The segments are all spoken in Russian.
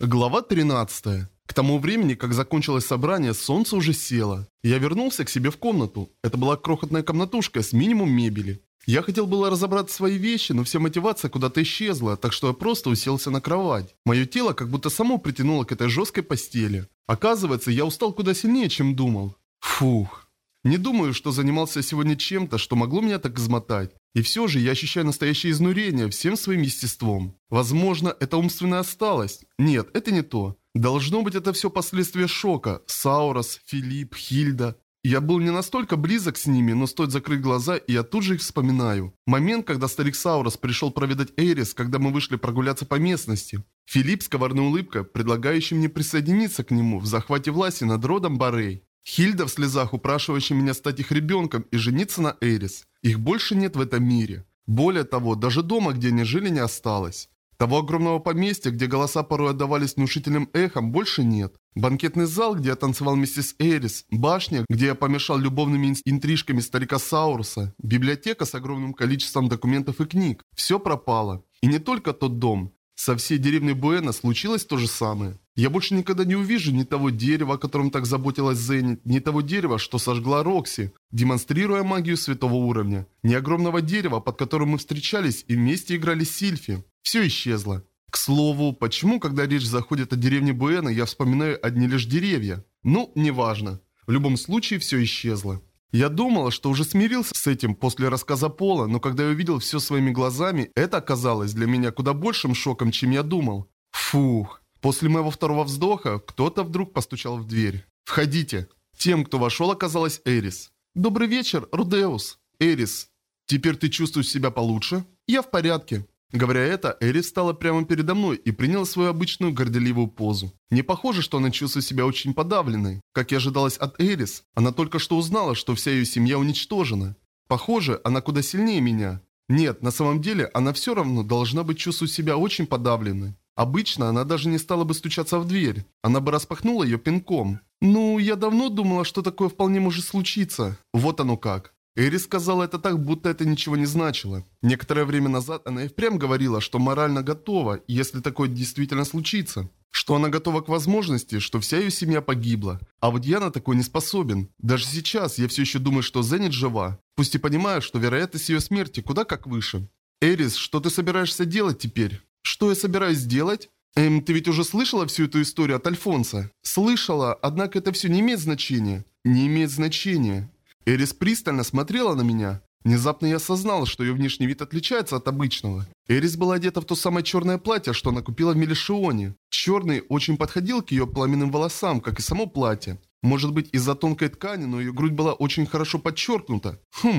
Глава 13. К тому времени, как закончилось собрание, солнце уже село. Я вернулся к себе в комнату. Это была крохотная комнатушка с минимум мебели. Я хотел было разобрать свои вещи, но вся мотивация куда-то исчезла, так что я просто уселся на кровать. Мое тело как будто само притянуло к этой жесткой постели. Оказывается, я устал куда сильнее, чем думал. Фух. Не думаю, что занимался сегодня чем-то, что могло меня так измотать. И все же я ощущаю настоящее изнурение всем своим естеством. Возможно, это умственная осталость. Нет, это не то. Должно быть, это все последствия шока. Саурос, Филипп, Хильда. Я был не настолько близок с ними, но стоит закрыть глаза, и я тут же их вспоминаю. Момент, когда старик Саурос пришел проведать Эрис, когда мы вышли прогуляться по местности. Филипп с коварной улыбкой, предлагающий мне присоединиться к нему в захвате власти над родом Барей. Хильда в слезах, упрашивающая меня стать их ребенком и жениться на Эрис. Их больше нет в этом мире. Более того, даже дома, где они жили, не осталось. Того огромного поместья, где голоса порой отдавались внушительным эхом, больше нет. Банкетный зал, где я танцевал вместе с Эрис, башня, где я помешал любовными интрижками старика Сауруса, библиотека с огромным количеством документов и книг. Все пропало. И не только тот дом. Со всей деревней Буэна случилось то же самое. Я больше никогда не увижу ни того дерева, о котором так заботилась Зенит, ни того дерева, что сожгла Рокси, демонстрируя магию святого уровня, ни огромного дерева, под которым мы встречались и вместе играли с Сильфи. Все исчезло. К слову, почему, когда речь заходит о деревне Буэна, я вспоминаю одни лишь деревья? Ну, неважно. В любом случае, все исчезло. Я думала, что уже смирился с этим после рассказа Пола, но когда я увидел все своими глазами, это оказалось для меня куда большим шоком, чем я думал. Фух. После моего второго вздоха, кто-то вдруг постучал в дверь. «Входите». Тем, кто вошел, оказалась Эрис. «Добрый вечер, Рудеус». «Эрис, теперь ты чувствуешь себя получше?» «Я в порядке». Говоря это, Эрис встала прямо передо мной и приняла свою обычную горделивую позу. Не похоже, что она чувствует себя очень подавленной. Как и ожидалось от Эрис, она только что узнала, что вся ее семья уничтожена. Похоже, она куда сильнее меня. Нет, на самом деле, она все равно должна быть чувствовать себя очень подавленной. Обычно она даже не стала бы стучаться в дверь. Она бы распахнула ее пинком. Ну, я давно думала, что такое вполне может случиться. Вот оно как. Эрис сказала это так, будто это ничего не значило. Некоторое время назад она и впрямь говорила, что морально готова, если такое действительно случится. Что она готова к возможности, что вся ее семья погибла. А вот я на такое не способен. Даже сейчас я все еще думаю, что Зенит жива. Пусть и понимаю, что вероятность ее смерти куда как выше. Эрис, что ты собираешься делать теперь? Что я собираюсь делать? Ты ведь уже слышала всю эту историю от Альфонса? Слышала, однако это все не имеет значения. Не имеет значения. Эрис пристально смотрела на меня. Внезапно я осознал, что ее внешний вид отличается от обычного. Эрис была одета в то самое черное платье, что она купила в Мелишионе. Черный очень подходил к ее пламенным волосам, как и само платье. Может быть, из-за тонкой ткани, но ее грудь была очень хорошо подчеркнута.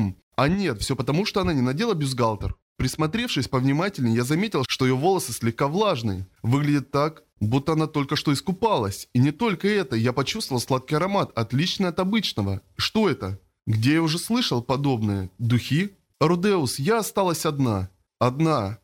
А нет, все потому, что она не надела бюстгальтер. Присмотревшись повнимательнее, я заметил, что ее волосы слегка влажные. Выглядит так, будто она только что искупалась. И не только это, я почувствовал сладкий аромат, отличный от обычного. Что это? Где я уже слышал подобное? Духи? Рудеус, я осталась одна. Одна.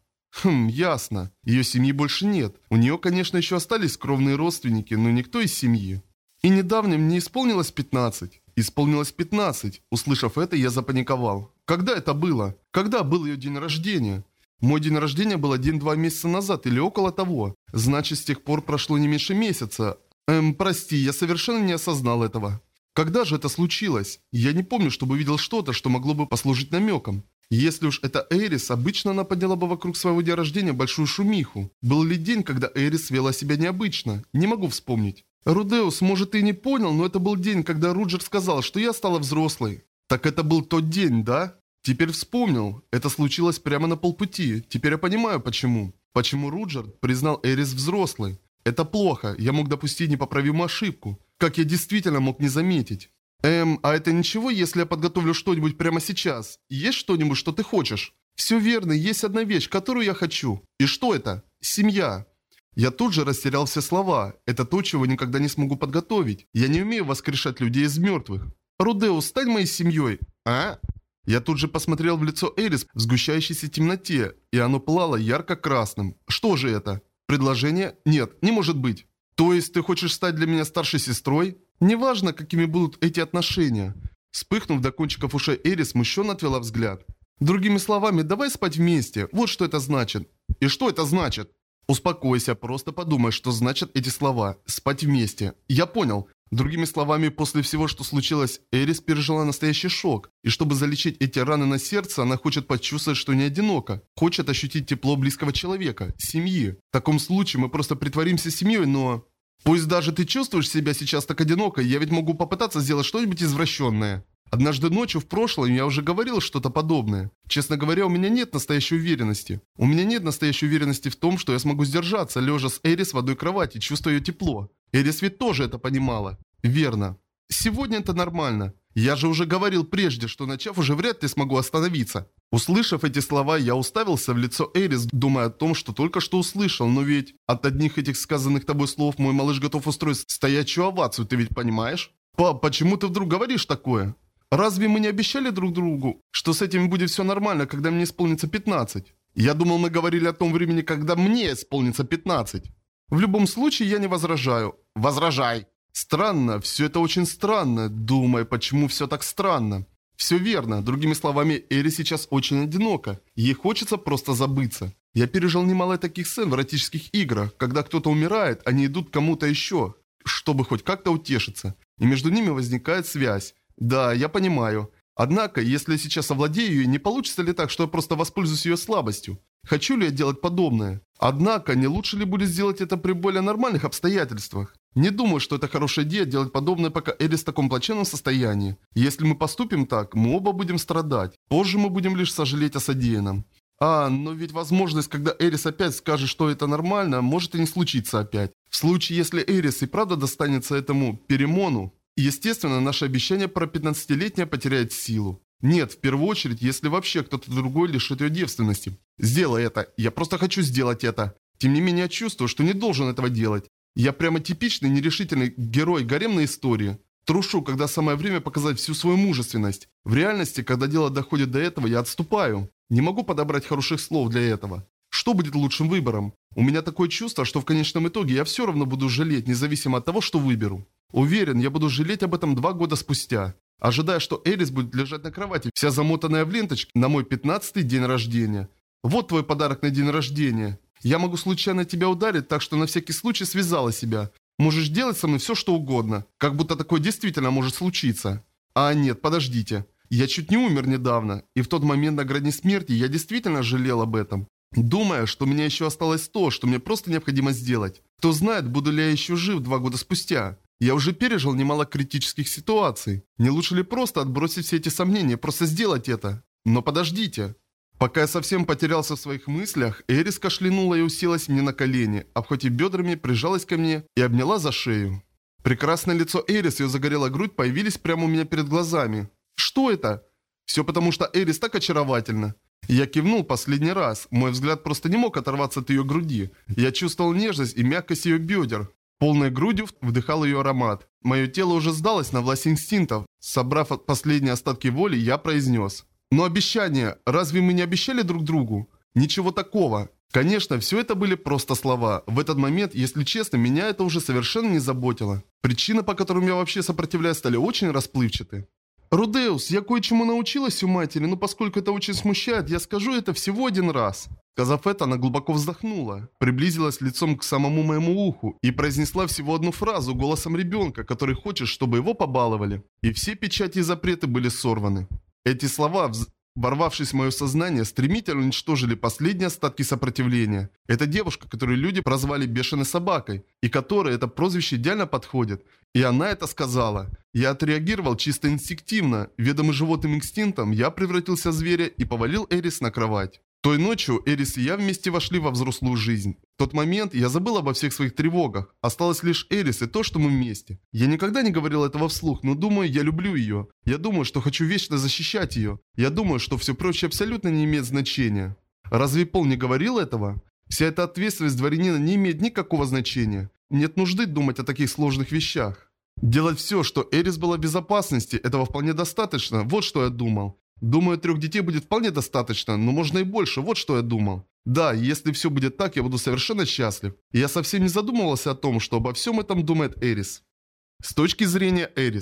Ясно. Ее семьи больше нет. У нее, конечно, еще остались кровные родственники, но никто из семьи. И недавно мне исполнилось 15. Исполнилось 15. Услышав это, я запаниковал. Когда это было? Когда был ее день рождения? Мой день рождения был 1-2 месяца назад или около того. Значит, с тех пор прошло не меньше месяца. Прости, я совершенно не осознал этого. Когда же это случилось? Я не помню, чтобы видел что-то, что могло бы послужить намеком. Если уж это Эрис, обычно она подняла бы вокруг своего дня рождения большую шумиху. Был ли день, когда Эрис вела себя необычно? Не могу вспомнить. Рудеус, может, ты и не понял, но это был день, когда Руджер сказал, что я стала взрослой. Так это был тот день, да? Теперь вспомнил. Это случилось прямо на полпути. Теперь я понимаю, почему. Почему Руджер признал Эрис взрослой. Это плохо. Я мог допустить непоправимую ошибку. Как я действительно мог не заметить? А это ничего, если я подготовлю что-нибудь прямо сейчас? Есть что-нибудь, что ты хочешь? Все верно, есть одна вещь, которую я хочу. И что это? Семья. Я тут же растерял все слова. Это то, чего никогда не смогу подготовить. Я не умею воскрешать людей из мертвых. Рудеус, стань моей семьей. А? Я тут же посмотрел в лицо Эрис в сгущающейся темноте, и оно пылало ярко-красным. Что же это? Предложение? Нет, не может быть. То есть ты хочешь стать для меня старшей сестрой? Неважно, какими будут эти отношения. Вспыхнув до кончиков ушей, Эрис смущенно отвела взгляд. Другими словами, давай спать вместе. Вот что это значит. И что это значит? Успокойся, просто подумай, что значат эти слова. Спать вместе. Я понял. Другими словами, после всего, что случилось, Эрис пережила настоящий шок. И чтобы залечить эти раны на сердце, она хочет почувствовать, что не одинока. Хочет ощутить тепло близкого человека, семьи. В таком случае мы просто притворимся семьей, но... Пусть даже ты чувствуешь себя сейчас так одиноко, я ведь могу попытаться сделать что-нибудь извращенное. Однажды ночью в прошлом я уже говорил что-то подобное. Честно говоря, у меня нет настоящей уверенности. У меня нет настоящей уверенности в том, что я смогу сдержаться, лежа с Эрис в одной кровати, чувствуя ее тепло. Эрис ведь тоже это понимала. Верно. Сегодня это нормально. Я же уже говорил прежде, что начав уже вряд ли смогу остановиться. Услышав эти слова, я уставился в лицо Эрис, думая о том, что только что услышал, но ведь от одних этих сказанных тобой слов мой малыш готов устроить стоячую овацию, ты ведь понимаешь? Почему ты вдруг говоришь такое? Разве мы не обещали друг другу, что с этим будет все нормально, когда мне исполнится 15? Я думал, мы говорили о том времени, когда мне исполнится 15. В любом случае, я не возражаю. Возражай. Странно, все это очень странно. Думай, почему все так странно. Все верно. Другими словами, Эрис сейчас очень одинока. Ей хочется просто забыться. Я пережил немало таких сцен в эротических играх. Когда кто-то умирает, они идут к кому-то еще, чтобы хоть как-то утешиться. И между ними возникает связь. Да, я понимаю. Однако, если я сейчас овладею ее, не получится ли так, что я просто воспользуюсь ее слабостью? Хочу ли я делать подобное? Однако, не лучше ли будет сделать это при более нормальных обстоятельствах? Не думаю, что это хорошая идея делать подобное, пока Эрис в таком плачевном состоянии. Если мы поступим так, мы оба будем страдать. Позже мы будем лишь сожалеть о содеянном. Но ведь возможность, когда Эрис опять скажет, что это нормально, может и не случиться опять. В случае, если Эрис и правда достанется этому Перемону, естественно, наше обещание про 15-летнее потеряет силу. Нет, в первую очередь, если вообще кто-то другой лишит ее девственности. Сделай это. Я просто хочу сделать это. Тем не менее, я чувствую, что не должен этого делать. Я прямо типичный нерешительный герой гаремной истории. Трушу, когда самое время показать всю свою мужественность. В реальности, когда дело доходит до этого, я отступаю. Не могу подобрать хороших слов для этого. Что будет лучшим выбором? У меня такое чувство, что в конечном итоге я все равно буду жалеть, независимо от того, что выберу. Уверен, я буду жалеть об этом 2 года спустя. Ожидая, что Эрис будет лежать на кровати, вся замотанная в ленточки, на мой 15-й день рождения. Вот твой подарок на день рождения. Я могу случайно тебя ударить, так что на всякий случай связала себя. Можешь делать со мной все, что угодно. Как будто такое действительно может случиться. Нет, подождите. Я чуть не умер недавно, и в тот момент на грани смерти я действительно жалел об этом. Думая, что у меня еще осталось то, что мне просто необходимо сделать. Кто знает, буду ли я еще жив 2 года спустя. Я уже пережил немало критических ситуаций. Не лучше ли просто отбросить все эти сомнения, просто сделать это? Но подождите. Пока я совсем потерялся в своих мыслях, Эрис кашлянула и уселась мне на колени, обхватив бедрами, прижалась ко мне и обняла за шею. Прекрасное лицо Эрис и ее загорелая грудь появились прямо у меня перед глазами. Что это? Все потому, что Эрис так очаровательна. Я кивнул последний раз, мой взгляд просто не мог оторваться от ее груди. Я чувствовал нежность и мягкость ее бедер. Полной грудью вдыхал ее аромат. Мое тело уже сдалось на власть инстинктов. Собрав последние остатки воли, я произнес. Но обещания, разве мы не обещали друг другу? Ничего такого. Конечно, все это были просто слова. В этот момент, если честно, меня это уже совершенно не заботило. Причины, по которым я вообще сопротивляюсь, стали очень расплывчаты. «Рудеус, я кое-чему научилась у матери, но поскольку это очень смущает, я скажу это всего 1 раз». Сказав это, она глубоко вздохнула, приблизилась лицом к самому моему уху и произнесла всего одну фразу голосом ребенка, который хочет, чтобы его побаловали. И все печати и запреты были сорваны. Эти слова, ворвавшись в мое сознание, стремительно уничтожили последние остатки сопротивления. Это девушка, которую люди прозвали бешеной собакой, и которой это прозвище идеально подходит. И она это сказала. Я отреагировал чисто инстинктивно. Ведомый животным инстинктом, я превратился в зверя и повалил Эрис на кровать. Той ночью Эрис и я вместе вошли во взрослую жизнь. В тот момент я забыл обо всех своих тревогах. Осталось лишь Эрис и то, что мы вместе. Я никогда не говорил этого вслух, но думаю, я люблю ее. Я думаю, что хочу вечно защищать ее. Я думаю, что все прочее абсолютно не имеет значения. Разве Пол не говорил этого? Вся эта ответственность дворянина не имеет никакого значения. Нет нужды думать о таких сложных вещах. Делать все, что Эрис была в безопасности, этого вполне достаточно. Вот что я думал. Думаю, 3 детей будет вполне достаточно, но можно и больше, вот что я думал. Да, если все будет так, я буду совершенно счастлив. И я совсем не задумывался о том, что обо всем этом думает Эрис. С точки зрения Эрис.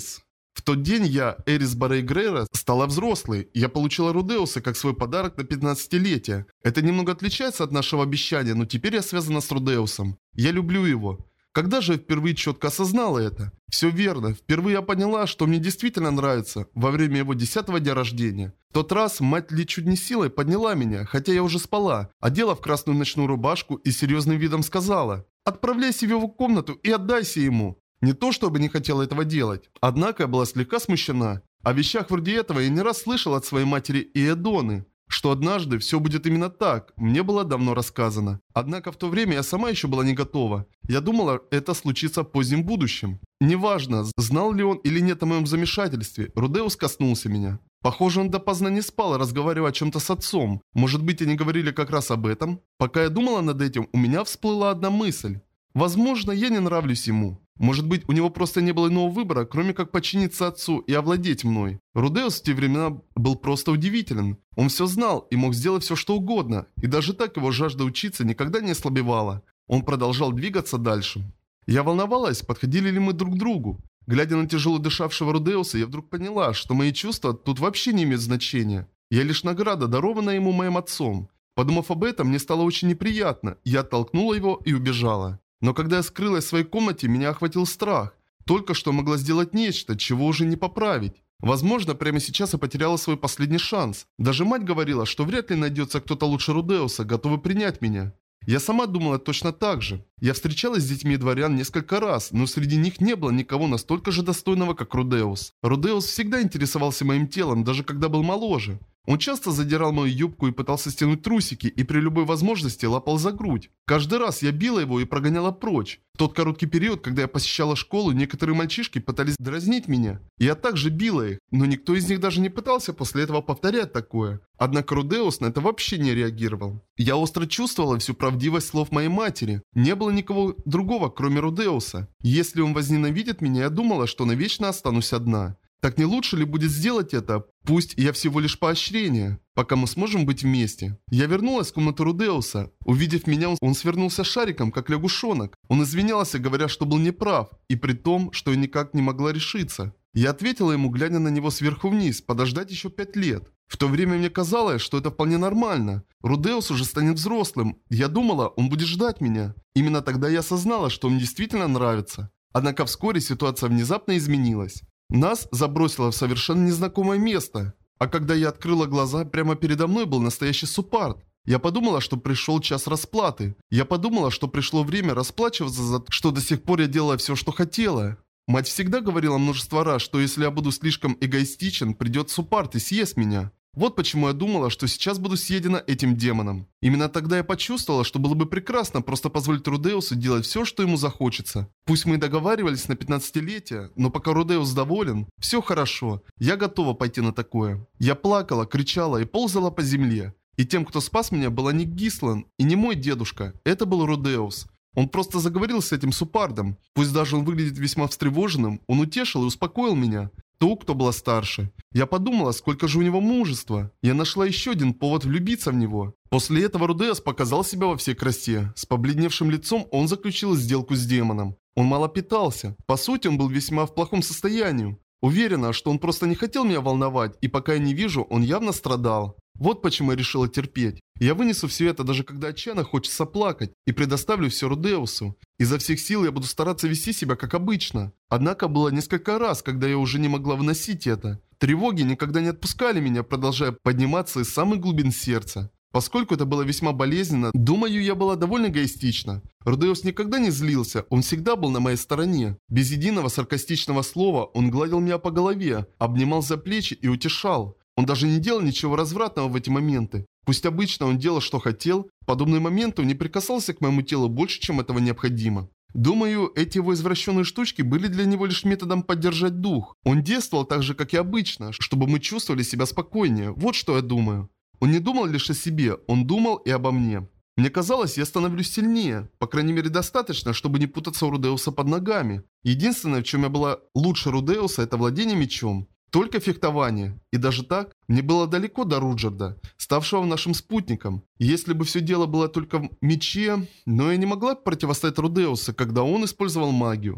В тот день я, Эрис Барейгрейра, стала взрослой. Я получила Рудеуса как свой подарок на 15-летие. Это немного отличается от нашего обещания, но теперь я связана с Рудеусом. Я люблю его. Когда же я впервые четко осознала это? Все верно. Впервые я поняла, что мне действительно нравится во время его 10-го дня рождения. В тот раз мать Ли чуть не силой подняла меня, хотя я уже спала, одела в красную ночную рубашку и серьезным видом сказала: «Отправляйся в его комнату и отдайся ему». Не то чтобы не хотела этого делать, однако я была слегка смущена. О вещах вроде этого я не раз слышал от своей матери Иэдоны, что однажды все будет именно так, мне было давно рассказано. Однако в то время я сама еще была не готова. Я думала, это случится в позднем будущем. Неважно, знал ли он или нет о моем замешательстве, Рудеус коснулся меня. Похоже, он допоздна не спал, разговаривая о чем-то с отцом. Может быть, они говорили как раз об этом? Пока я думала над этим, у меня всплыла одна мысль. Возможно, я не нравлюсь ему. Может быть, у него просто не было иного выбора, кроме как подчиниться отцу и овладеть мной. Рудеус в те времена был просто удивителен. Он все знал и мог сделать все что угодно, и даже так его жажда учиться никогда не ослабевала. Он продолжал двигаться дальше. Я волновалась, подходили ли мы друг к другу. Глядя на тяжело дышавшего Рудеуса, я вдруг поняла, что мои чувства тут вообще не имеют значения. Я лишь награда, дарованная ему моим отцом. Подумав об этом, мне стало очень неприятно. Я оттолкнула его и убежала. Но когда я скрылась в своей комнате, меня охватил страх. Только что могла сделать нечто, чего уже не поправить. Возможно, прямо сейчас я потеряла свой последний шанс. Даже мать говорила, что вряд ли найдется кто-то лучше Рудеуса, готовый принять меня. Я сама думала точно так же. Я встречалась с детьми дворян несколько раз, но среди них не было никого настолько же достойного, как Рудеус. Рудеус всегда интересовался моим телом, даже когда был моложе. Он часто задирал мою юбку и пытался стянуть трусики, и при любой возможности лапал за грудь. Каждый раз я била его и прогоняла прочь. В тот короткий период, когда я посещала школу, некоторые мальчишки пытались дразнить меня. Я также била их, но никто из них даже не пытался после этого повторять такое. Однако Рудеус на это вообще не реагировал. Я остро чувствовала всю правдивость слов моей матери. Не было никого другого, кроме Рудеуса. Если он возненавидит меня, я думала, что навечно останусь одна. Так не лучше ли будет сделать это? Пусть я всего лишь поощрение, пока мы сможем быть вместе. Я вернулась в комнату Рудеуса. Увидев меня, он свернулся шариком, как лягушонок. Он извинялся, говоря, что был неправ, и при том, что я никак не могла решиться. Я ответила ему, глядя на него сверху вниз, подождать еще 5 лет. В то время мне казалось, что это вполне нормально. Рудеус уже станет взрослым. Я думала, он будет ждать меня. Именно тогда я осознала, что он действительно нравится. Однако вскоре ситуация внезапно изменилась. Нас забросило в совершенно незнакомое место. А когда я открыла глаза, прямо передо мной был настоящий суппарт. Я подумала, что пришел час расплаты. Я подумала, что пришло время расплачиваться за то, что до сих пор я делала все, что хотела. Мать всегда говорила множество раз, что если я буду слишком эгоистичен, придет суппарт и съест меня. Вот почему я думала, что сейчас буду съедена этим демоном. Именно тогда я почувствовала, что было бы прекрасно просто позволить Рудеусу делать все, что ему захочется. Пусть мы и договаривались на 15-летие, но пока Рудеус доволен, все хорошо. Я готова пойти на такое. Я плакала, кричала и ползала по земле. И тем, кто спас меня, была не Гислан и не мой дедушка. Это был Рудеус. Он просто заговорил с этим суппардом. Пусть даже он выглядит весьма встревоженным, он утешил и успокоил меня. Ту, кто была старше. Я подумала, сколько же у него мужества. Я нашла еще один повод влюбиться в него. После этого Рудеус показал себя во всей красе. С побледневшим лицом он заключил сделку с демоном. Он мало питался. По сути, он был весьма в плохом состоянии. Уверена, что он просто не хотел меня волновать, и пока я не вижу, он явно страдал. Вот почему я решила терпеть. Я вынесу все это, даже когда отчаянно хочется плакать, и предоставлю все Рудеусу. Изо всех сил я буду стараться вести себя как обычно. Однако было несколько раз, когда я уже не могла выносить это. Тревоги никогда не отпускали меня, продолжая подниматься из самых глубин сердца. Поскольку это было весьма болезненно, думаю, я была довольно эгоистична. Рудеус никогда не злился, он всегда был на моей стороне. Без единого саркастичного слова он гладил меня по голове, обнимал за плечи и утешал. Он даже не делал ничего развратного в эти моменты. Пусть обычно он делал, что хотел, в подобные моменты он не прикасался к моему телу больше, чем этого необходимо. Думаю, эти его извращенные штучки были для него лишь методом поддержать дух. Он действовал так же, как и обычно, чтобы мы чувствовали себя спокойнее. Вот что я думаю. Он не думал лишь о себе, он думал и обо мне. Мне казалось, я становлюсь сильнее. По крайней мере, достаточно, чтобы не путаться у Рудеуса под ногами. Единственное, в чем я была лучше Рудеуса, это владение мечом. Только фехтование. И даже так, мне было далеко до Руджерда, ставшего нашим спутником. И если бы все дело было только в мече, но я не могла противостоять Рудеусу, когда он использовал магию.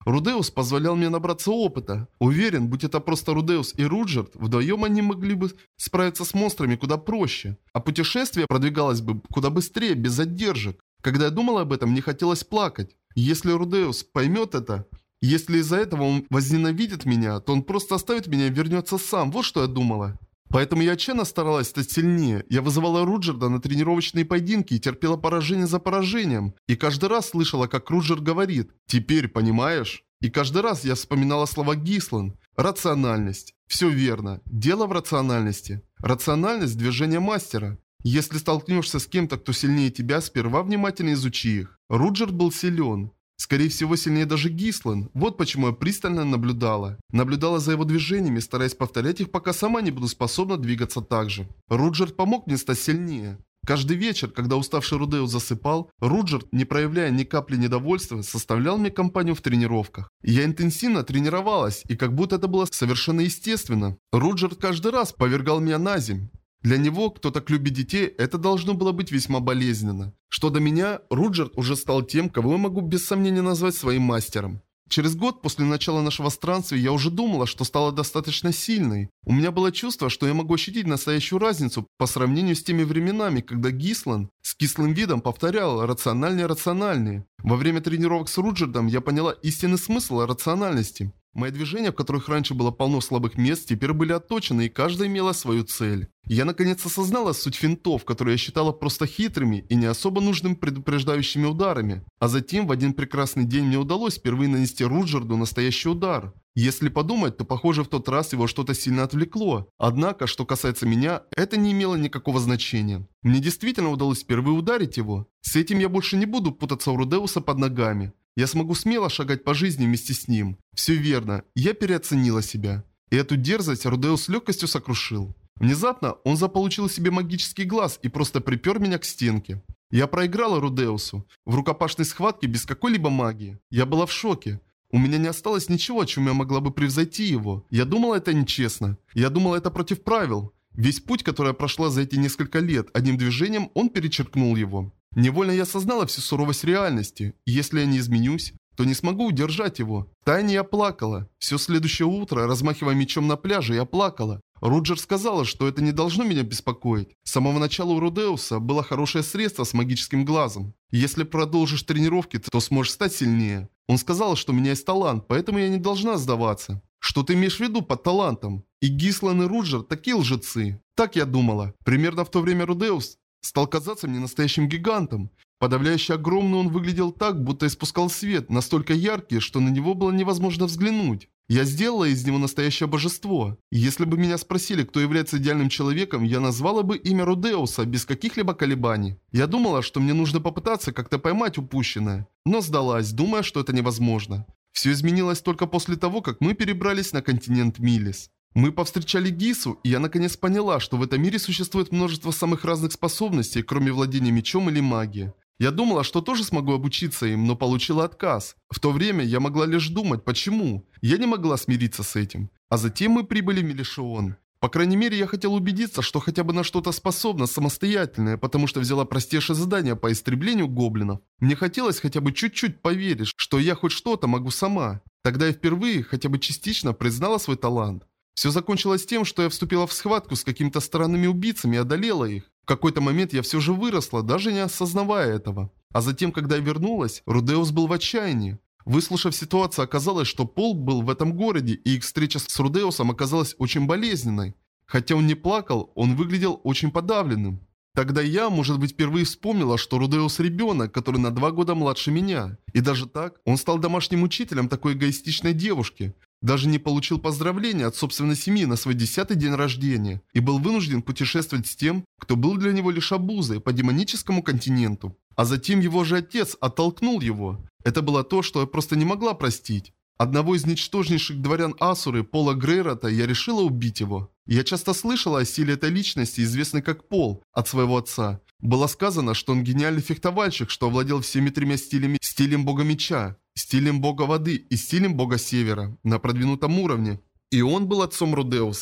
Рудеус позволял мне набраться опыта. Уверен, будь это просто Рудеус и Руджерт, вдвоем они могли бы справиться с монстрами куда проще. А путешествие продвигалось бы куда быстрее, без задержек. Когда я думал об этом, мне хотелось плакать. Если Рудеус поймет это, если из-за этого он возненавидит меня, то он просто оставит меня и вернется сам. Вот что я думала. Поэтому я отчаянно старалась стать сильнее. Я вызывала Руджерда на тренировочные поединки и терпела поражение за поражением. И каждый раз слышала, как Руджерд говорит: «Теперь понимаешь?» И каждый раз я вспоминала слова Гислан. Рациональность. Все верно. Дело в рациональности. Рациональность – движения мастера. Если столкнешься с кем-то, кто сильнее тебя, сперва внимательно изучи их. Руджерд был силен. Скорее всего, сильнее даже Гислан. Вот почему я пристально наблюдала. Наблюдала за его движениями, стараясь повторять их, пока сама не буду способна двигаться так же. Руджерд помог мне стать сильнее. Каждый вечер, когда уставший Рудеус засыпал, Руджерд, не проявляя ни капли недовольства, составлял мне компанию в тренировках. Я интенсивно тренировалась, и как будто это было совершенно естественно. Руджерд каждый раз повергал меня на земь. Для него, кто так любит детей, это должно было быть весьма болезненно. Что до меня, Руджерд уже стал тем, кого я могу без сомнения назвать своим мастером. Через год после начала нашего странствия я уже думала, что стала достаточно сильной. У меня было чувство, что я могу ощутить настоящую разницу по сравнению с теми временами, когда Гислан с кислым видом повторял «рациональнее». Во время тренировок с Руджердом я поняла истинный смысл рациональности. Мои движения, в которых раньше было полно слабых мест, теперь были отточены, и каждая имела свою цель. Я наконец осознала суть финтов, которые я считала просто хитрыми и не особо нужными предупреждающими ударами. А затем в один прекрасный день мне удалось впервые нанести Руджерду настоящий удар. Если подумать, то похоже в тот раз его что-то сильно отвлекло. Однако, что касается меня, это не имело никакого значения. Мне действительно удалось впервые ударить его. С этим я больше не буду путаться у Рудеуса под ногами. Я смогу смело шагать по жизни вместе с ним. Все верно, я переоценила себя. И эту дерзость Рудеус с легкостью сокрушил. Внезапно он заполучил себе магический глаз и просто припер меня к стенке. Я проиграла Рудеусу в рукопашной схватке без какой-либо магии. Я была в шоке. У меня не осталось ничего, чем я могла бы превзойти его. Я думала, это нечестно. Я думала, это против правил. Весь путь, который я прошла за эти несколько лет, одним движением он перечеркнул его. Невольно я осознала всю суровость реальности, и если я не изменюсь, то не смогу удержать его. Втайне я плакала. Все следующее утро, размахивая мечом на пляже, я плакала. Руджер сказала, что это не должно меня беспокоить. С самого начала у Рудеуса было хорошее средство с магическим глазом. Если продолжишь тренировки, то сможешь стать сильнее. Он сказал, что у меня есть талант, поэтому я не должна сдаваться. Что ты имеешь в виду под талантом? И Гислан и Руджер такие лжецы. Так я думала. Примерно в то время Рудеус стал казаться мне настоящим гигантом. Подавляюще огромный он выглядел так, будто испускал свет, настолько яркий, что на него было невозможно взглянуть. Я сделала из него настоящее божество. И если бы меня спросили, кто является идеальным человеком, я назвала бы имя Рудеуса без каких-либо колебаний. Я думала, что мне нужно попытаться как-то поймать упущенное, но сдалась, думая, что это невозможно. Все изменилось только после того, как мы перебрались на континент Милис. Мы повстречали Гису, и я наконец поняла, что в этом мире существует множество самых разных способностей, кроме владения мечом или магией. Я думала, что тоже смогу обучиться им, но получила отказ. В то время я могла лишь думать, почему. Я не могла смириться с этим. А затем мы прибыли в Мелишион. По крайней мере, я хотела убедиться, что хотя бы на что-то способна самостоятельное, потому что взяла простейшее задание по истреблению гоблинов. Мне хотелось хотя бы чуть-чуть поверить, что я хоть что-то могу сама. Тогда я впервые, хотя бы частично, признала свой талант. Все закончилось тем, что я вступила в схватку с какими-то странными убийцами и одолела их. В какой-то момент я все же выросла, даже не осознавая этого. А затем, когда я вернулась, Рудеус был в отчаянии. Выслушав ситуацию, оказалось, что Пол был в этом городе, и их встреча с Рудеусом оказалась очень болезненной. Хотя он не плакал, он выглядел очень подавленным. Тогда я, может быть, впервые вспомнила, что Рудеус ребенок, который на 2 года младше меня. И даже так, он стал домашним учителем такой эгоистичной девушки. Даже не получил поздравления от собственной семьи на свой 10-й день рождения. И был вынужден путешествовать с тем, кто был для него лишь обузой по демоническому континенту. А затем его же отец оттолкнул его. Это было то, что я просто не могла простить. Одного из ничтожнейших дворян Асуры, Пола Грейрота, я решила убить его. Я часто слышала о силе этой личности, известной как Пол, от своего отца. Было сказано, что он гениальный фехтовальщик, что овладел всеми 3 стилями: стилем бога меча, стилем бога воды и стилем бога севера на продвинутом уровне. И он был отцом Рудеуса.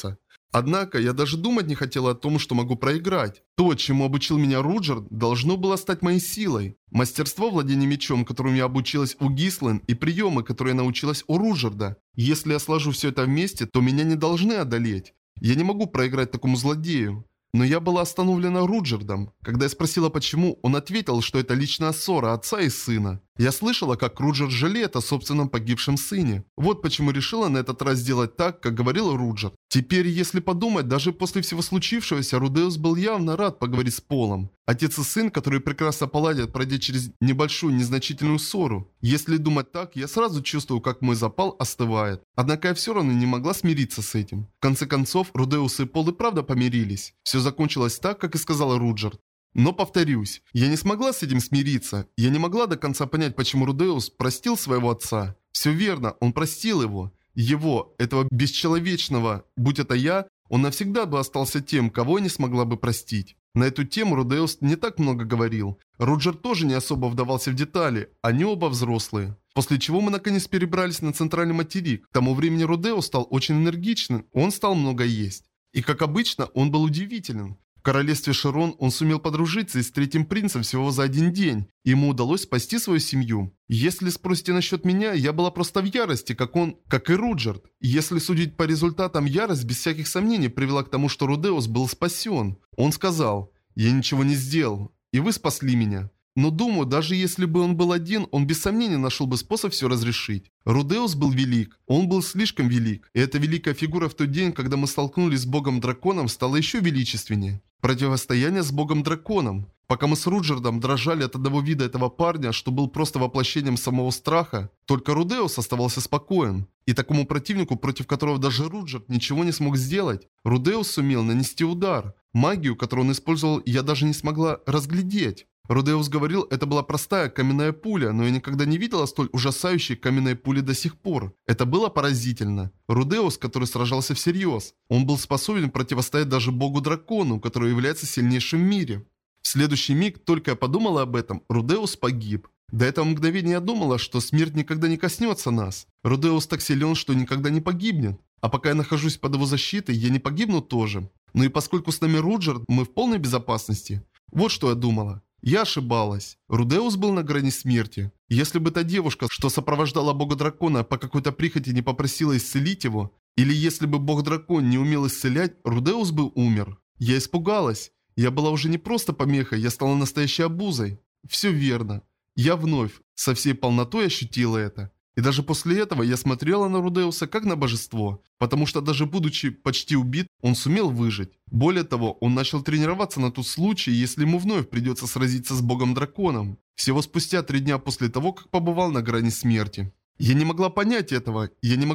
Однако я даже думать не хотела о том, что могу проиграть. То, чему обучил меня Руджерд, должно было стать моей силой. Мастерство владения мечом, которым я обучилась у Гислен, и приемы, которые я научилась у Руджерда. Если я сложу все это вместе, то меня не должны одолеть. Я не могу проиграть такому злодею. Но я была остановлена Руджердом. Когда я спросила почему, он ответил, что это личная ссора отца и сына. Я слышала, как Руджерд жалеет о собственном погибшем сыне. Вот почему решила на этот раз сделать так, как говорил Руджерд. Теперь, если подумать, даже после всего случившегося, Рудеус был явно рад поговорить с Полом. Отец и сын, которые прекрасно поладят, пройдя через небольшую незначительную ссору. Если думать так, я сразу чувствую, как мой запал остывает. Однако я все равно не могла смириться с этим. В конце концов, Рудеус и Пол и правда помирились. Все закончилось так, как и сказал Руджерд. Но повторюсь, я не смогла с этим смириться. Я не могла до конца понять, почему Рудеус простил своего отца. Все верно, он простил его. Его, этого бесчеловечного, будь это я, он навсегда бы остался тем, кого я не смогла бы простить. На эту тему Рудеус не так много говорил. Руджер тоже не особо вдавался в детали, они оба взрослые. После чего мы наконец перебрались на центральный материк. К тому времени Рудеус стал очень энергичным, он стал много есть. И как обычно, он был удивителен. В королевстве Широн он сумел подружиться и с третьим принцем всего за один день. Ему удалось спасти свою семью. Если спросите насчет меня, я была просто в ярости, как и Руджерд. Если судить по результатам, ярость без всяких сомнений привела к тому, что Рудеус был спасен. Он сказал: «Я ничего не сделал, и вы спасли меня». Но думаю, даже если бы он был один, он без сомнения нашел бы способ все разрешить. Рудеус был велик, он был слишком велик. И эта великая фигура в тот день, когда мы столкнулись с богом-драконом, стала еще величественнее. Противостояние с богом-драконом. Пока мы с Руджердом дрожали от одного вида этого парня, что был просто воплощением самого страха, только Рудеус оставался спокоен. И такому противнику, против которого даже Руджерд ничего не смог сделать, Рудеус сумел нанести удар. Магию, которую он использовал, я даже не смогла разглядеть. Рудеус говорил, это была простая каменная пуля, но я никогда не видела столь ужасающей каменной пули до сих пор. Это было поразительно. Рудеус, который сражался всерьез. Он был способен противостоять даже богу-дракону, который является сильнейшим в мире. В следующий миг, только я подумала об этом, Рудеус погиб. До этого мгновения я думала, что смерть никогда не коснется нас. Рудеус так силен, что никогда не погибнет. А пока я нахожусь под его защитой, я не погибну тоже. Ну и поскольку с нами Руджерд, мы в полной безопасности. Вот что я думала. Я ошибалась. Рудеус был на грани смерти. Если бы та девушка, что сопровождала бога-дракона, по какой-то прихоти не попросила исцелить его, или если бы бог-дракон не умел исцелять, Рудеус бы умер. Я испугалась. Я была уже не просто помехой, я стала настоящей обузой. Все верно. Я вновь, со всей полнотой ощутила это. И даже после этого я смотрела на Рудеуса как на божество, потому что даже будучи почти убит, он сумел выжить. Более того, он начал тренироваться на тот случай, если ему вновь придется сразиться с богом-драконом. Всего спустя 3 дня после того, как побывал на грани смерти. Я не могла понять этого,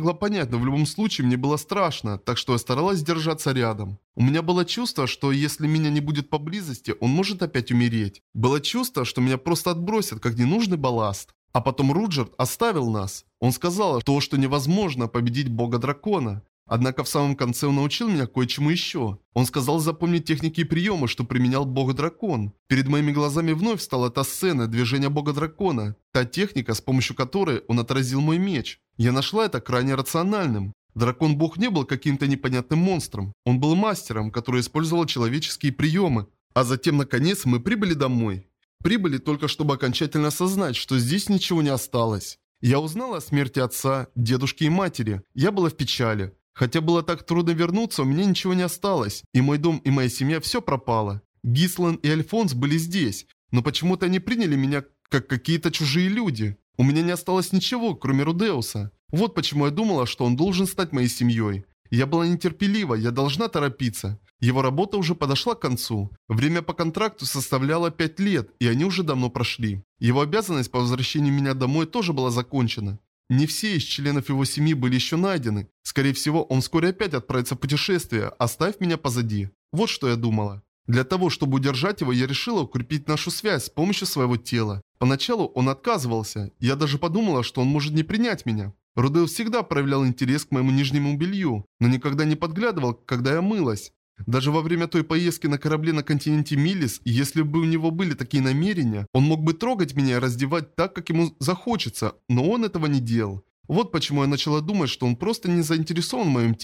но в любом случае мне было страшно, так что я старалась держаться рядом. У меня было чувство, что если меня не будет поблизости, он может опять умереть. Было чувство, что меня просто отбросят, как ненужный балласт. А потом Руджерд оставил нас. Он сказал то, что невозможно победить бога-дракона. Однако в самом конце он научил меня кое-чему еще. Он сказал запомнить техники и приемы, что применял бог-дракон. Перед моими глазами вновь встала та сцена движения бога-дракона. Та техника, с помощью которой он отразил мой меч. Я нашла это крайне рациональным. Дракон-бог не был каким-то непонятным монстром. Он был мастером, который использовал человеческие приемы. А затем, наконец, мы прибыли домой. Прибыли только чтобы окончательно осознать, что здесь ничего не осталось. Я узнала о смерти отца, дедушки и матери. Я была в печали. Хотя было так трудно вернуться, у меня ничего не осталось. И мой дом, и моя семья, все пропало. Гислен и Альфонс были здесь. Но почему-то они приняли меня как какие-то чужие люди. У меня не осталось ничего, кроме Рудеуса. Вот почему я думала, что он должен стать моей семьей. Я была нетерпелива, я должна торопиться. Его работа уже подошла к концу. Время по контракту составляло 5 лет, и они уже давно прошли. Его обязанность по возвращению меня домой тоже была закончена. Не все из членов его семьи были еще найдены. Скорее всего, он вскоре опять отправится в путешествие, оставив меня позади. Вот что я думала. Для того, чтобы удержать его, я решила укрепить нашу связь с помощью своего тела. Поначалу он отказывался. Я даже подумала, что он может не принять меня. Рудеус всегда проявлял интерес к моему нижнему белью, но никогда не подглядывал, когда я мылась. Даже во время той поездки на корабле на континенте Милис, если бы у него были такие намерения, он мог бы трогать меня и раздевать так, как ему захочется, но он этого не делал. Вот почему я начала думать, что он просто не заинтересован в моем теле.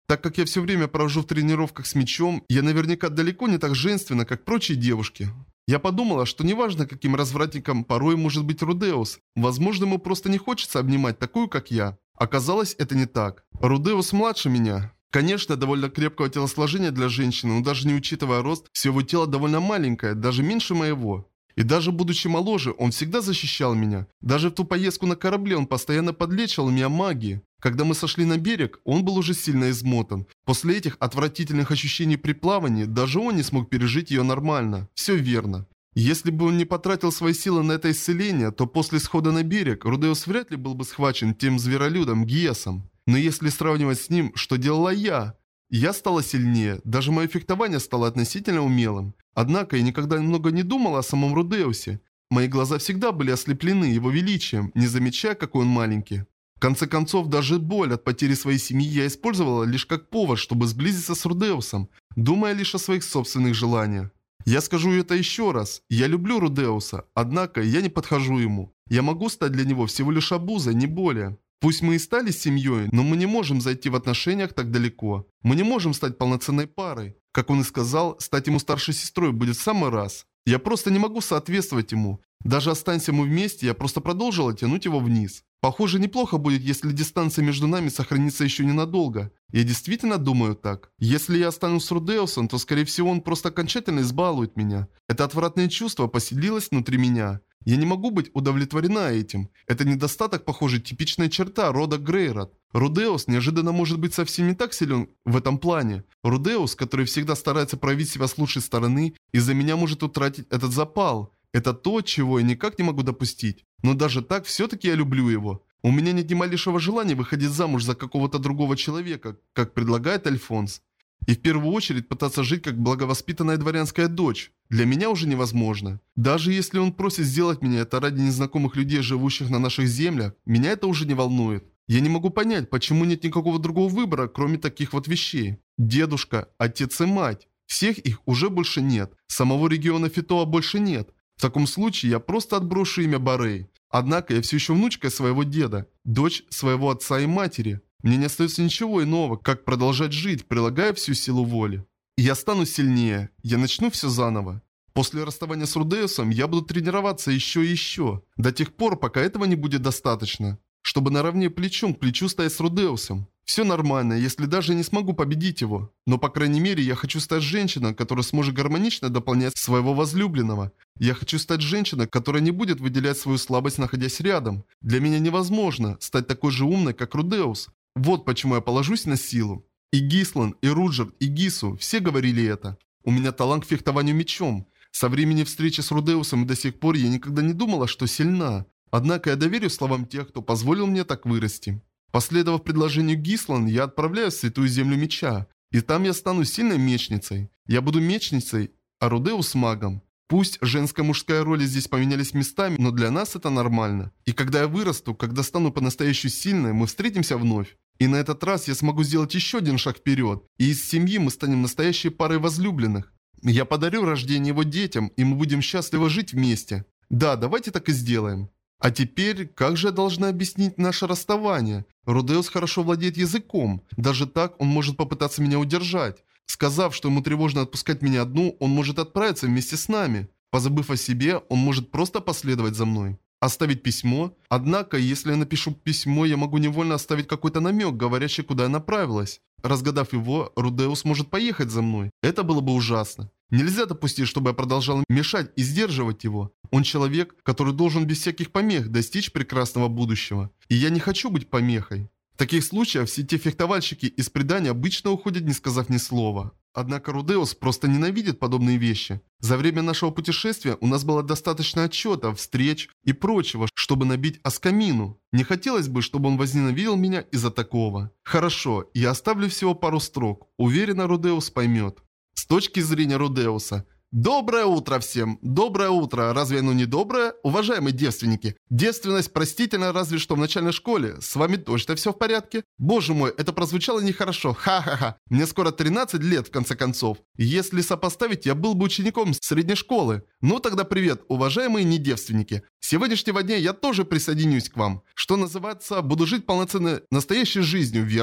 Так как я все время провожу в тренировках с мячом, я наверняка далеко не так женственна, как прочие девушки. Я подумала, что неважно, каким развратником порой может быть Рудеус, возможно, ему просто не хочется обнимать такую, как я. Оказалось, это не так. Рудеус младше меня. Конечно, довольно крепкого телосложения для женщины, но даже не учитывая рост, все его тело довольно маленькое, даже меньше моего. И даже будучи моложе, он всегда защищал меня. Даже в ту поездку на корабле он постоянно подлечивал меня магией. Когда мы сошли на берег, он был уже сильно измотан. После этих отвратительных ощущений при плавании, даже он не смог пережить ее нормально. Все верно. Если бы он не потратил свои силы на это исцеление, то после схода на берег Рудеус вряд ли был бы схвачен тем зверолюдом Гиесом. Но если сравнивать с ним, что делала я? Я стала сильнее, даже мое фехтование стало относительно умелым. Однако я никогда много не думала о самом Рудеусе. Мои глаза всегда были ослеплены его величием, не замечая, какой он маленький. В конце концов, даже боль от потери своей семьи я использовала лишь как повод, чтобы сблизиться с Рудеусом, думая лишь о своих собственных желаниях. Я скажу это еще раз. Я люблю Рудеуса, однако я не подхожу ему. Я могу стать для него всего лишь обузой, не более. Пусть мы и стали семьей, но мы не можем зайти в отношениях так далеко. Мы не можем стать полноценной парой. Как он и сказал, стать ему старшей сестрой будет в самый раз. Я просто не могу соответствовать ему. Даже останься мы вместе, я просто продолжила тянуть его вниз. Похоже, неплохо будет, если дистанция между нами сохранится еще ненадолго. Я действительно думаю так. Если я останусь с Рудеусом, то скорее всего он просто окончательно избалует меня. Это отвратное чувство поселилось внутри меня. Я не могу быть удовлетворена этим. Это недостаток, похоже, типичная черта рода Грейрот. Рудеус неожиданно может быть совсем не так силен в этом плане. Рудеус, который всегда старается проявить себя с лучшей стороны, из-за меня может утратить этот запал. Это то, чего я никак не могу допустить. Но даже так, все-таки я люблю его. У меня нет ни малейшего желания выходить замуж за какого-то другого человека, как предлагает Альфонс. И в первую очередь пытаться жить как благовоспитанная дворянская дочь. Для меня уже невозможно. Даже если он просит сделать меня это ради незнакомых людей, живущих на наших землях, меня это уже не волнует. Я не могу понять, почему нет никакого другого выбора, кроме таких вот вещей. Дедушка, отец и мать. Всех их уже больше нет. Самого региона Фитоа больше нет. В таком случае я просто отброшу имя Барей. Однако я все еще внучка своего деда, дочь своего отца и матери. Мне не остается ничего иного, как продолжать жить, прилагая всю силу воли. И я стану сильнее. Я начну все заново. После расставания с Рудеусом я буду тренироваться еще и еще. До тех пор, пока этого не будет достаточно. Чтобы наравне плечом к плечу стоять с Рудеусом. Все нормально, если даже не смогу победить его. Но по крайней мере я хочу стать женщиной, которая сможет гармонично дополнять своего возлюбленного. Я хочу стать женщиной, которая не будет выделять свою слабость, находясь рядом. Для меня невозможно стать такой же умной, как Рудеус. Вот почему я положусь на силу. И Гислан, и Руджер, и Гису все говорили это. У меня талант к фехтованию мечом. Со времени встречи с Рудеусом и до сих пор я никогда не думала, что сильна. Однако я доверю словам тех, кто позволил мне так вырасти. Последовав предложению Гислан, я отправляюсь в Святую Землю Меча. И там я стану сильной мечницей. Я буду мечницей, а Рудеус магом. Пусть женская и мужская роли здесь поменялись местами, но для нас это нормально. И когда я вырасту, когда стану по-настоящему сильной, мы встретимся вновь. И на этот раз я смогу сделать еще один шаг вперед. И из семьи мы станем настоящей парой возлюбленных. Я подарю рождение его детям, и мы будем счастливо жить вместе. Да, давайте так и сделаем. А теперь, как же я должна объяснить наше расставание? Рудеус хорошо владеет языком. Даже так он может попытаться меня удержать. Сказав, что ему тревожно отпускать меня одну, он может отправиться вместе с нами. Позабыв о себе, он может просто последовать за мной. Оставить письмо? Однако, если я напишу письмо, я могу невольно оставить какой-то намек, говорящий, куда я направилась. Разгадав его, Рудеус может поехать за мной. Это было бы ужасно. Нельзя допустить, чтобы я продолжал мешать и сдерживать его. Он человек, который должен без всяких помех достичь прекрасного будущего. И я не хочу быть помехой. В таких случаях все те фехтовальщики из предания обычно уходят, не сказав ни слова. Однако Рудеус просто ненавидит подобные вещи. За время нашего путешествия у нас было достаточно отчетов, встреч и прочего, чтобы набить оскомину. Не хотелось бы, чтобы он возненавидел меня из-за такого. Хорошо, я оставлю всего пару строк. Уверена, Рудеус поймет. С точки зрения Рудеуса. Доброе утро всем! Доброе утро! Разве оно не доброе? Уважаемые девственники, девственность простительна разве что в начальной школе. С вами точно все в порядке? Боже мой, это прозвучало нехорошо. Ха-ха-ха. Мне скоро 13 лет в конце концов. Если сопоставить, я был бы учеником средней школы. Ну тогда привет, уважаемые недевственники. С сегодняшнего дня я тоже присоединюсь к вам. Что называется, буду жить полноценной настоящей жизнью, верно?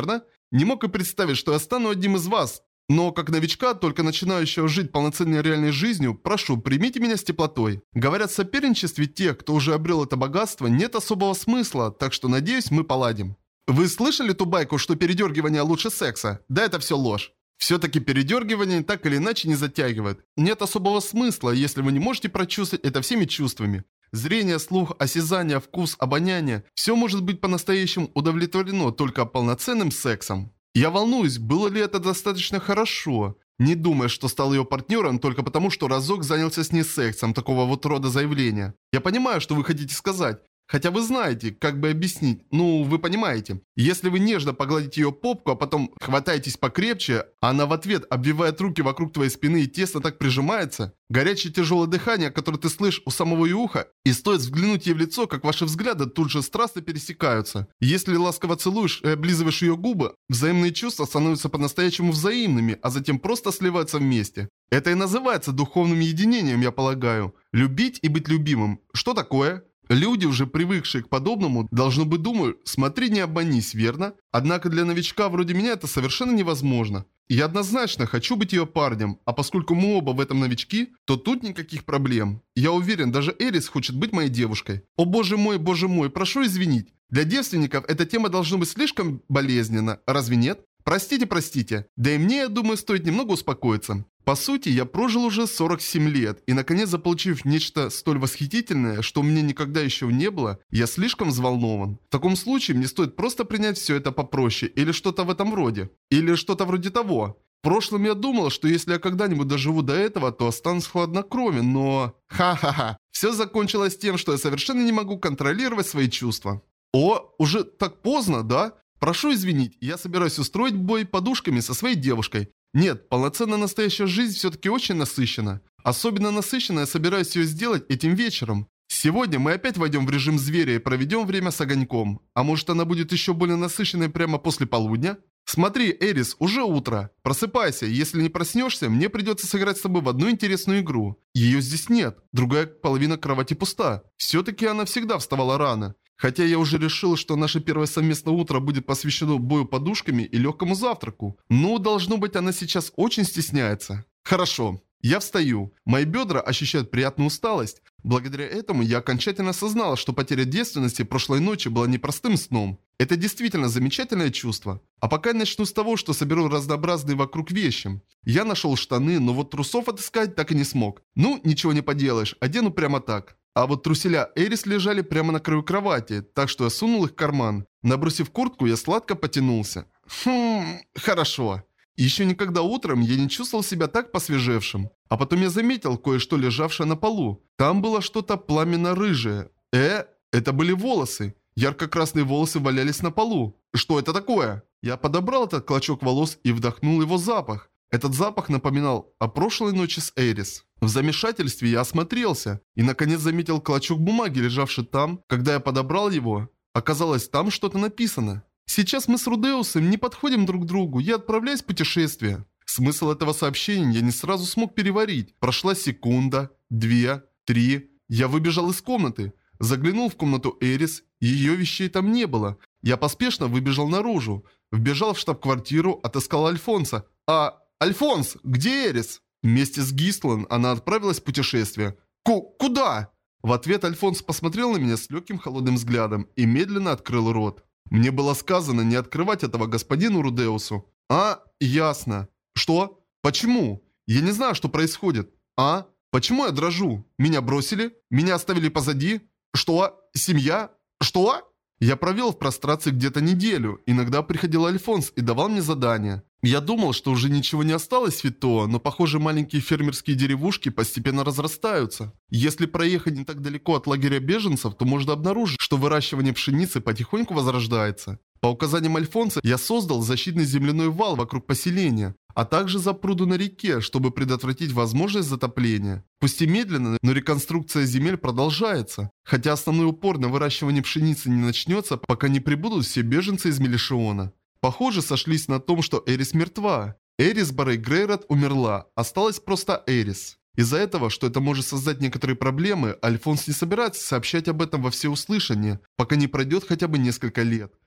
Не мог и представить, что я стану одним из вас. Но как новичка, только начинающего жить полноценной реальной жизнью, прошу, примите меня с теплотой. Говорят, в соперничестве тех, кто уже обрел это богатство, нет особого смысла, так что, надеюсь, мы поладим. Вы слышали ту байку, что передергивание лучше секса? Да, это все ложь. Все-таки передергивание так или иначе не затягивает. Нет особого смысла, если вы не можете прочувствовать это всеми чувствами. Зрение, слух, осязание, вкус, обоняние – все может быть по-настоящему удовлетворено только полноценным сексом. Я волнуюсь, было ли это достаточно хорошо. Не думая, что стал ее партнером только потому, что разок занялся с ней сексом, такого вот рода заявления. Я понимаю, что вы хотите сказать. Хотя вы знаете, как бы объяснить, ну, вы понимаете. Если вы нежно погладите ее попку, а потом хватаетесь покрепче, а она в ответ обвивает руки вокруг твоей спины и тесно так прижимается, горячее тяжелое дыхание, которое ты слышишь у самого ее уха, и стоит взглянуть ей в лицо, как ваши взгляды тут же страстно пересекаются. Если ласково целуешь и облизываешь ее губы, взаимные чувства становятся по-настоящему взаимными, а затем просто сливаются вместе. Это и называется духовным единением, я полагаю. Любить и быть любимым. Что такое? Люди, уже привыкшие к подобному, должно быть думают, смотри, не обманись, верно? Однако для новичка вроде меня это совершенно невозможно. Я однозначно хочу быть ее парнем, а поскольку мы оба в этом новички, то тут никаких проблем. Я уверен, даже Эрис хочет быть моей девушкой. О боже мой, прошу извинить. Для девственников эта тема должна быть слишком болезненна, разве нет? Простите. Да и мне, я думаю, стоит немного успокоиться. По сути, я прожил уже 47 лет, и наконец заполучив нечто столь восхитительное, что у меня никогда еще не было, я слишком взволнован. В таком случае мне стоит просто принять все это попроще, или что-то в этом роде. Или что-то вроде того. В прошлом я думал, что если я когда-нибудь доживу до этого, то останусь хладнокровен, но... Ха-ха-ха. Все закончилось тем, что я совершенно не могу контролировать свои чувства. О, уже так поздно, да? Прошу извинить, я собираюсь устроить бой подушками со своей девушкой. Нет, полноценная настоящая жизнь все-таки очень насыщена. Особенно насыщенно я собираюсь ее сделать этим вечером. Сегодня мы опять войдем в режим зверя и проведем время с огоньком. А может, она будет еще более насыщенной прямо после полудня? Смотри, Эрис, уже утро. Просыпайся, если не проснешься, мне придется сыграть с тобой в одну интересную игру. Ее здесь нет, другая половина кровати пуста. Все-таки она всегда вставала рано. Хотя я уже решил, что наше первое совместное утро будет посвящено бою подушками и легкому завтраку. Но, должно быть, она сейчас очень стесняется. Хорошо. Я встаю. Мои бедра ощущают приятную усталость. Благодаря этому я окончательно осознал, что потеря девственности прошлой ночи была непростым сном. Это действительно замечательное чувство. А пока я начну с того, что соберу разнообразные вокруг вещи. Я нашел штаны, но вот трусов отыскать так и не смог. Ну, ничего не поделаешь, одену прямо так. А вот труселя Эрис лежали прямо на краю кровати, так что я сунул их в карман. Набросив куртку, я сладко потянулся. Хорошо. Еще никогда утром я не чувствовал себя так посвежевшим. А потом я заметил кое-что, лежавшее на полу. Там было что-то пламенно-рыжее. Это были волосы. Ярко-красные волосы валялись на полу. Что это такое? Я подобрал этот клочок волос и вдохнул его запах. Этот запах напоминал о прошлой ночи с Эрис. В замешательстве я осмотрелся и наконец заметил клочок бумаги, лежавший там. Когда я подобрал его, оказалось, там что-то написано. Сейчас мы с Рудеусом не подходим друг к другу, я отправляюсь в путешествие. Смысл этого сообщения я не сразу смог переварить. Прошла секунда, 2, 3. Я выбежал из комнаты. Заглянул в комнату Эрис, ее вещей там не было. Я поспешно выбежал наружу. Вбежал в штаб-квартиру, отыскал Альфонса. Альфонс, где Эрис? Вместе с Гистлан она отправилась в путешествие. Куда? В ответ Альфонс посмотрел на меня с легким холодным взглядом и медленно открыл рот. Мне было сказано не открывать этого господину Рудеусу. Ясно. Что? Почему? Я не знаю, что происходит. Почему я дрожу? Меня бросили? Меня оставили позади? Что? Семья? Что? Я провел в прострации где-то неделю. Иногда приходил Альфонс и давал мне задания. Я думал, что уже ничего не осталось святого, но похоже маленькие фермерские деревушки постепенно разрастаются. Если проехать не так далеко от лагеря беженцев, то можно обнаружить, что выращивание пшеницы потихоньку возрождается. По указаниям Альфонса я создал защитный земляной вал вокруг поселения, а также запруду на реке, чтобы предотвратить возможность затопления. Пусть и медленно, но реконструкция земель продолжается, хотя основной упор на выращивание пшеницы не начнется, пока не прибудут все беженцы из Мелишиона. Похоже, сошлись на том, что Эрис мертва. Эрис Барей Грейрот умерла, осталась просто Эрис. Из-за этого, что это может создать некоторые проблемы, Альфонс не собирается сообщать об этом во всеуслышание, пока не пройдет хотя бы несколько лет.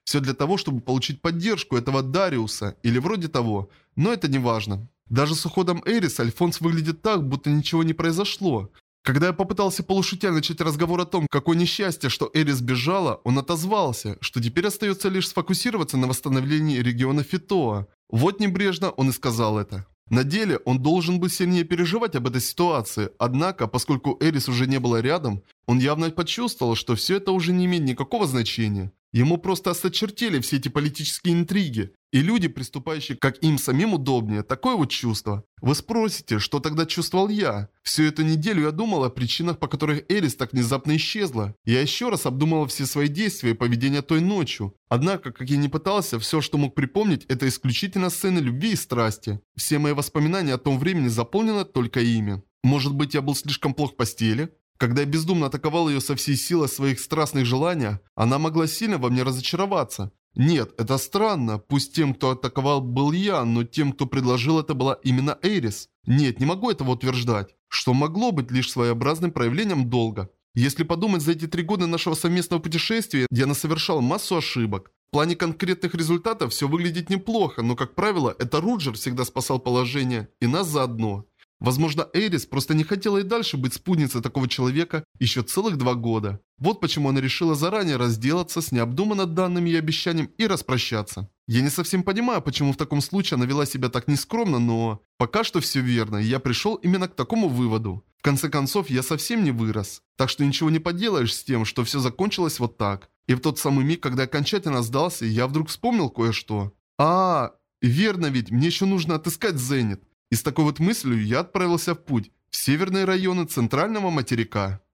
Все для того, чтобы получить поддержку этого Дариуса, или вроде того, но это не важно. Даже с уходом Эрис Альфонс выглядит так, будто ничего не произошло. Когда я попытался полушутя начать разговор о том, какое несчастье, что Эрис бежала, он отозвался, что теперь остается лишь сфокусироваться на восстановлении региона Фитоа. Вот небрежно он и сказал это. На деле он должен был сильнее переживать об этой ситуации, однако, поскольку Эрис уже не было рядом, он явно почувствовал, что все это уже не имеет никакого значения. Ему просто осточертели все эти политические интриги, и люди, приступающие как им самим удобнее, такое вот чувство. Вы спросите, что тогда чувствовал я? Всю эту неделю я думал о причинах, по которых Эрис так внезапно исчезла. Я еще раз обдумывал все свои действия и поведение той ночью. Однако, как я ни пытался, все, что мог припомнить, это исключительно сцены любви и страсти. Все мои воспоминания о том времени заполнены только ими. Может быть, я был слишком плох в постели? Когда я бездумно атаковал ее со всей силой своих страстных желаний, она могла сильно во мне разочароваться. Нет, это странно. Пусть тем, кто атаковал, был я, но тем, кто предложил это, была именно Эрис. Нет, не могу этого утверждать. Что могло быть лишь своеобразным проявлением долга. Если подумать, за эти 3 года нашего совместного путешествия я насовершал массу ошибок. В плане конкретных результатов все выглядит неплохо, но, как правило, это Руджер всегда спасал положение, и нас заодно. Возможно, Эрис просто не хотела и дальше быть спутницей такого человека еще целых 2 года. Вот почему она решила заранее разделаться с необдуманно данными ей обещанием и распрощаться. Я не совсем понимаю, почему в таком случае она вела себя так нескромно, но... Пока что все верно, и я пришел именно к такому выводу. В конце концов, я совсем не вырос. Так что ничего не поделаешь с тем, что все закончилось вот так. И в тот самый миг, когда я окончательно сдался, я вдруг вспомнил кое-что. Верно ведь, мне еще нужно отыскать Зенит. И с такой вот мыслью я отправился в путь в северные районы центрального материка.